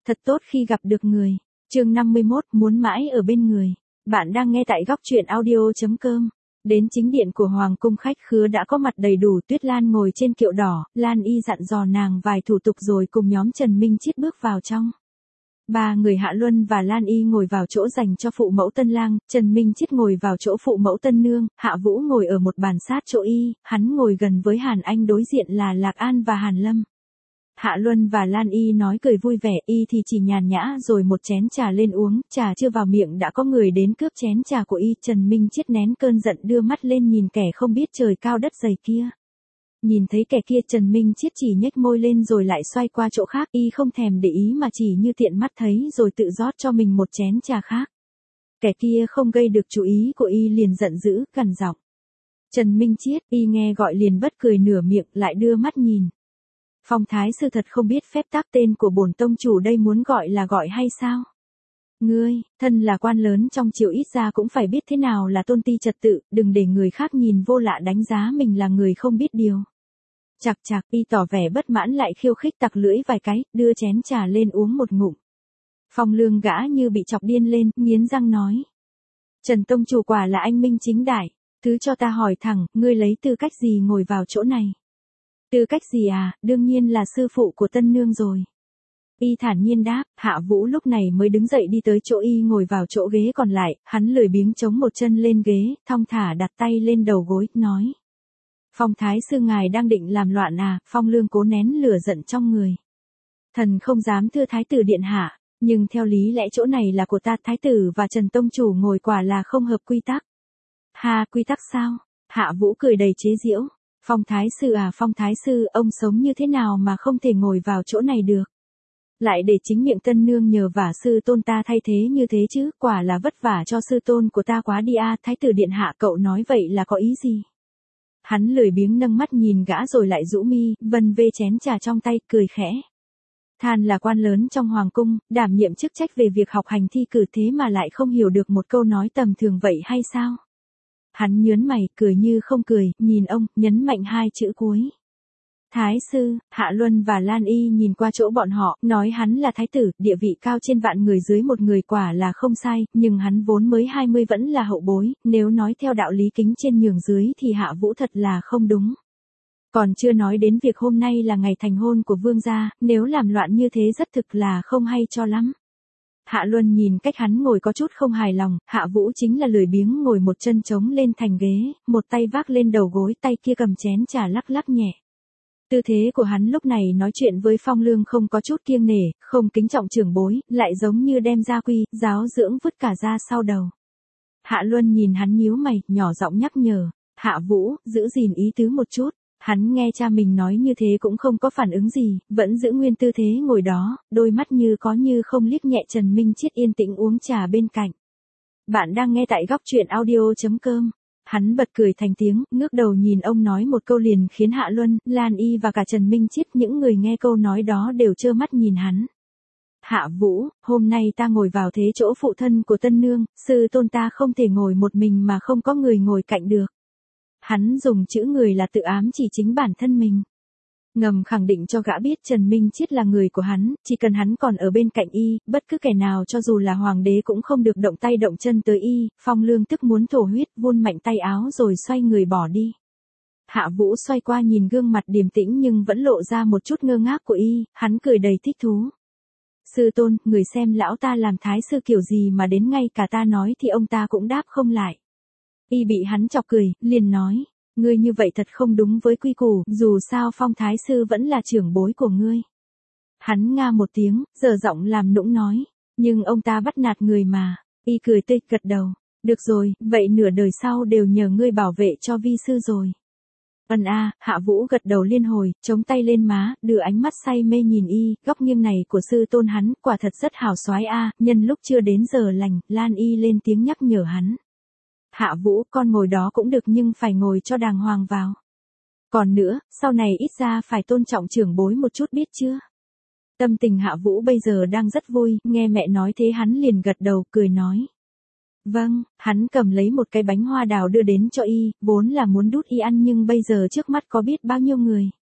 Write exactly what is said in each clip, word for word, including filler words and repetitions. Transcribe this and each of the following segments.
Thật tốt khi gặp được người. Chương năm mươi mốt, muốn mãi ở bên người. Bạn đang nghe tại góc truyện audio chấm com. Đến chính điện của Hoàng cung khách khứa đã có mặt đầy đủ, Tuyết Lan ngồi trên kiệu đỏ, Lan Y dặn dò nàng vài thủ tục rồi cùng nhóm Trần Minh Chiết bước vào trong. Ba người Hạ Luân và Lan Y ngồi vào chỗ dành cho phụ mẫu tân lang, Trần Minh Chiết ngồi vào chỗ phụ mẫu tân nương, Hạ Vũ ngồi ở một bàn sát chỗ y, hắn ngồi gần với Hàn Anh, đối diện là Lạc An và Hàn Lâm. Hạ Luân và Lan Y nói cười vui vẻ, y thì chỉ nhàn nhã rồi một chén trà lên uống, trà chưa vào miệng đã có người đến cướp chén trà của y. Trần Minh Chiết nén cơn giận đưa mắt lên nhìn kẻ không biết trời cao đất dày kia. Nhìn thấy kẻ kia, Trần Minh Chiết chỉ nhếch môi lên rồi lại xoay qua chỗ khác, y không thèm để ý mà chỉ như tiện mắt thấy rồi tự rót cho mình một chén trà khác. Kẻ kia không gây được chú ý của y liền giận dữ, gằn giọng. Trần Minh Chiết, y nghe gọi liền bất cười nửa miệng, lại đưa mắt nhìn. Phong thái sư thật không biết phép tắc, tên của bổn tông chủ đây muốn gọi là gọi hay sao? Ngươi, thân là quan lớn trong triều ít ra cũng phải biết thế nào là tôn ti trật tự, đừng để người khác nhìn vô lạ đánh giá mình là người không biết điều. Chạc chạc, y tỏ vẻ bất mãn lại khiêu khích tặc lưỡi vài cái, đưa chén trà lên uống một ngụm. Phong Lương gã như bị chọc điên lên, nghiến răng nói. Trần tông chủ quả là anh minh chính đại, thứ cho ta hỏi thẳng, ngươi lấy tư cách gì ngồi vào chỗ này? Tư cách gì à, đương nhiên là sư phụ của tân nương rồi. Y thản nhiên đáp. Hạ Vũ lúc này mới đứng dậy đi tới chỗ y ngồi vào chỗ ghế còn lại, hắn lười biếng chống một chân lên ghế, thong thả đặt tay lên đầu gối, nói. Phong thái sư ngài đang định làm loạn à? Phong Lương cố nén lửa giận trong người. Thần không dám thưa thái tử điện hạ, nhưng theo lý lẽ chỗ này là của ta, thái tử và Trần tông chủ ngồi quả là không hợp quy tắc. Ha, quy tắc sao? Hạ Vũ cười đầy chế giễu. Phong thái sư à, Phong thái sư, ông sống như thế nào mà không thể ngồi vào chỗ này được? Lại để chính miệng tân nương nhờ vả sư tôn ta thay thế như thế chứ, quả là vất vả cho sư tôn của ta quá đi a. À, thái tử điện hạ, cậu nói vậy là có ý gì? Hắn lười biếng nâng mắt nhìn gã rồi lại rũ mi, vân vê chén trà trong tay, cười khẽ. Than là quan lớn trong hoàng cung, đảm nhiệm chức trách về việc học hành thi cử, thế mà lại không hiểu được một câu nói tầm thường vậy hay sao? Hắn nhớn mày, cười như không cười, nhìn ông, nhấn mạnh hai chữ cuối. Thái sư. Hạ Luân và Lan Y nhìn qua chỗ bọn họ, nói hắn là thái tử, địa vị cao trên vạn người dưới một người quả là không sai, nhưng hắn vốn mới hai mươi vẫn là hậu bối, nếu nói theo đạo lý kính trên nhường dưới thì Hạ Vũ thật là không đúng. Còn chưa nói đến việc hôm nay là ngày thành hôn của vương gia, nếu làm loạn như thế rất thực là không hay cho lắm. Hạ Luân nhìn cách hắn ngồi có chút không hài lòng, Hạ Vũ chính là lười biếng ngồi một chân trống lên thành ghế, một tay vác lên đầu gối, tay kia cầm chén trà lắc lắc nhẹ. Tư thế của hắn lúc này nói chuyện với Phong Lương không có chút kiêng nể, không kính trọng trưởng bối, lại giống như đem gia quy, giáo dưỡng vứt cả ra sau đầu. Hạ Luân nhìn hắn nhíu mày, nhỏ giọng nhắc nhở, Hạ Vũ, giữ gìn ý tứ một chút. Hắn nghe cha mình nói như thế cũng không có phản ứng gì, vẫn giữ nguyên tư thế ngồi đó, đôi mắt như có như không liếc nhẹ Trần Minh Chiết yên tĩnh uống trà bên cạnh. Bạn đang nghe tại góc truyện audio chấm com. Hắn bật cười thành tiếng, ngước đầu nhìn ông nói một câu liền khiến Hạ Luân, Lan Y và cả Trần Minh Chiết, những người nghe câu nói đó đều trơ mắt nhìn hắn. Hạ Vũ, hôm nay ta ngồi vào thế chỗ phụ thân của tân nương, sư tôn ta không thể ngồi một mình mà không có người ngồi cạnh được. Hắn dùng chữ người là tự ám chỉ chính bản thân mình. Ngầm khẳng định cho gã biết Trần Minh Chiết là người của hắn, chỉ cần hắn còn ở bên cạnh y, bất cứ kẻ nào cho dù là hoàng đế cũng không được động tay động chân tới y. Phong Lương tức muốn thổ huyết, vun mạnh tay áo rồi xoay người bỏ đi. Hạ Vũ xoay qua nhìn gương mặt điềm tĩnh nhưng vẫn lộ ra một chút ngơ ngác của y, hắn cười đầy thích thú. Sư tôn, người xem lão ta làm thái sư kiểu gì mà đến ngay cả ta nói thì ông ta cũng đáp không lại. Y bị hắn chọc cười, liền nói, ngươi như vậy thật không đúng với quy củ, dù sao Phong thái sư vẫn là trưởng bối của ngươi. Hắn nga một tiếng, giờ giọng làm nũng nói, nhưng ông ta bắt nạt người mà. Y cười tươi, gật đầu, được rồi, vậy nửa đời sau đều nhờ ngươi bảo vệ cho vi sư rồi. Ân a. Hạ Vũ gật đầu liên hồi, chống tay lên má, đưa ánh mắt say mê nhìn y, góc nghiêng này của sư tôn hắn, quả thật rất hào soái a. Nhân lúc chưa đến giờ lành, Lan Y lên tiếng nhắc nhở hắn. Hạ Vũ, con ngồi đó cũng được nhưng phải ngồi cho đàng hoàng vào. Còn nữa, sau này ít ra phải tôn trọng trưởng bối một chút biết chưa? Tâm tình Hạ Vũ bây giờ đang rất vui, nghe mẹ nói thế hắn liền gật đầu, cười nói. Vâng, hắn cầm lấy một cái bánh hoa đào đưa đến cho y, vốn là muốn đút y ăn nhưng bây giờ trước mắt có biết bao nhiêu người.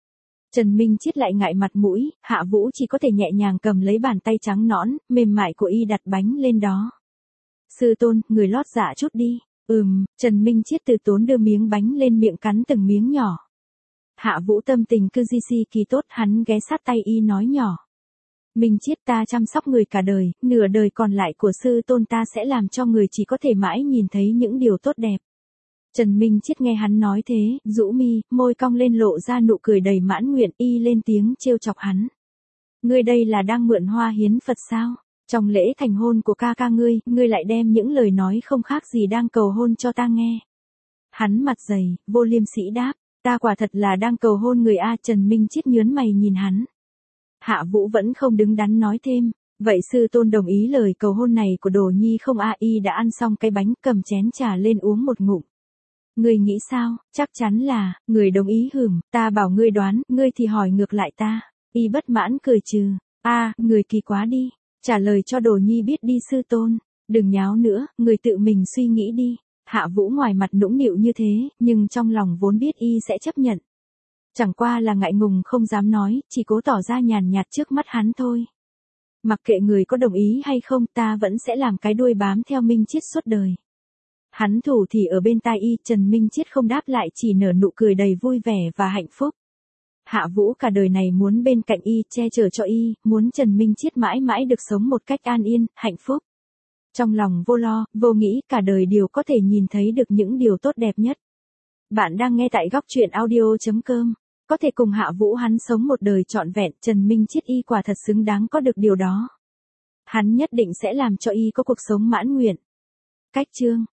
Trần Minh Chiết lại ngại mặt mũi, Hạ Vũ chỉ có thể nhẹ nhàng cầm lấy bàn tay trắng nõn, mềm mại của y đặt bánh lên đó. Sư tôn, người lót dạ chút đi. Ừm, Trần Minh Chiết từ tốn đưa miếng bánh lên miệng cắn từng miếng nhỏ. Hạ Vũ tâm tình cư di si kỳ tốt, hắn ghé sát tay y nói nhỏ. Minh Chiết, ta chăm sóc người cả đời, nửa đời còn lại của sư tôn ta sẽ làm cho người chỉ có thể mãi nhìn thấy những điều tốt đẹp. Trần Minh Chiết nghe hắn nói thế, rũ mi, môi cong lên lộ ra nụ cười đầy mãn nguyện, y lên tiếng trêu chọc hắn. Ngươi đây là đang mượn hoa hiến Phật sao? Trong lễ thành hôn của ca ca ngươi, ngươi lại đem những lời nói không khác gì đang cầu hôn cho ta nghe. Hắn mặt dày, vô liêm sỉ đáp, ta quả thật là đang cầu hôn người a. Trần Minh Chiết nhớn mày nhìn hắn. Hạ Vũ vẫn không đứng đắn nói thêm, vậy sư tôn đồng ý lời cầu hôn này của Đồ Nhi không a? Y đã ăn xong cái bánh, cầm chén trà lên uống một ngụm. Ngươi nghĩ sao? Chắc chắn là, người đồng ý hửm, ta bảo ngươi đoán, ngươi thì hỏi ngược lại ta. Y bất mãn cười trừ, a, người kỳ quá đi, trả lời cho Đồ Nhi biết đi sư tôn, đừng nháo nữa, người tự mình suy nghĩ đi. Hạ Vũ ngoài mặt nũng nịu như thế, nhưng trong lòng vốn biết y sẽ chấp nhận. Chẳng qua là ngại ngùng không dám nói, chỉ cố tỏ ra nhàn nhạt trước mắt hắn thôi. Mặc kệ người có đồng ý hay không, ta vẫn sẽ làm cái đuôi bám theo Minh Chiết suốt đời. Hắn thủ thì ở bên tai y, Trần Minh Chiết không đáp lại, chỉ nở nụ cười đầy vui vẻ và hạnh phúc. Hạ Vũ cả đời này muốn bên cạnh y, che chở cho y, muốn Trần Minh Chiết mãi mãi được sống một cách an yên, hạnh phúc. Trong lòng vô lo, vô nghĩ, cả đời đều có thể nhìn thấy được những điều tốt đẹp nhất. Bạn đang nghe tại góc truyện audio chấm com. Có thể cùng Hạ Vũ hắn sống một đời trọn vẹn, Trần Minh Chiết y quả thật xứng đáng có được điều đó. Hắn nhất định sẽ làm cho y có cuộc sống mãn nguyện. Cách chương